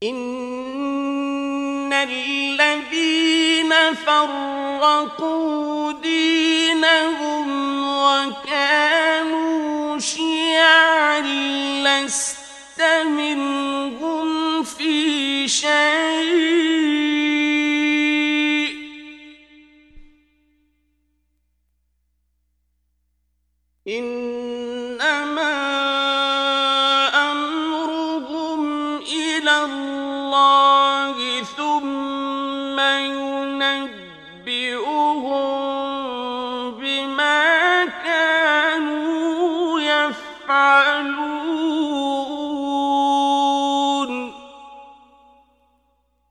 إن الذين فرقوا دينهم وكانوا شيعا لست منهم في شيء إن